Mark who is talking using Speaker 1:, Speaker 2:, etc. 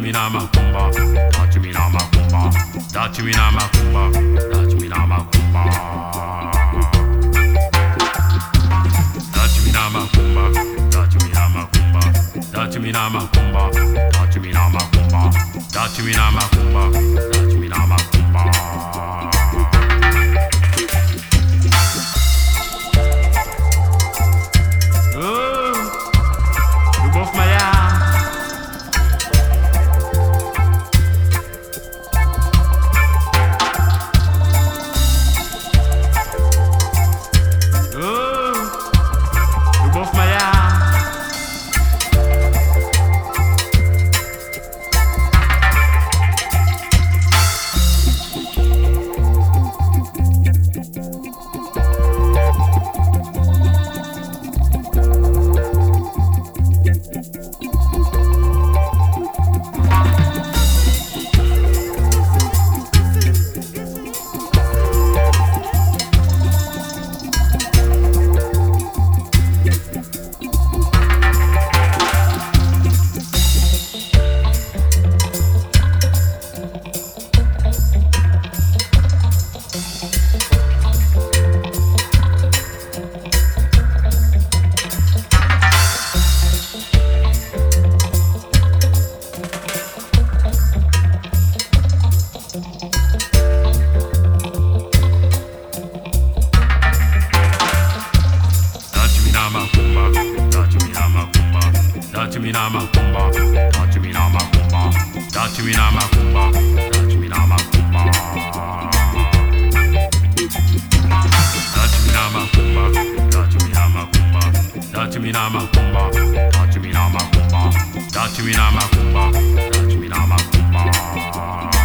Speaker 1: me na macumba, touch me na macumba, touch me na macumba, touch me na macumba. Touch me na macumba, touch me na macumba, touch me na macumba, touch me na macumba, touch me na macumba, touch me na macumba. Touch me na macumba, touch me na macumba, touch me na macumba, touch me na macumba. Touch me na macumba, touch me na macumba, touch me na macumba, touch me na macumba, touch me na macumba, touch me na macumba.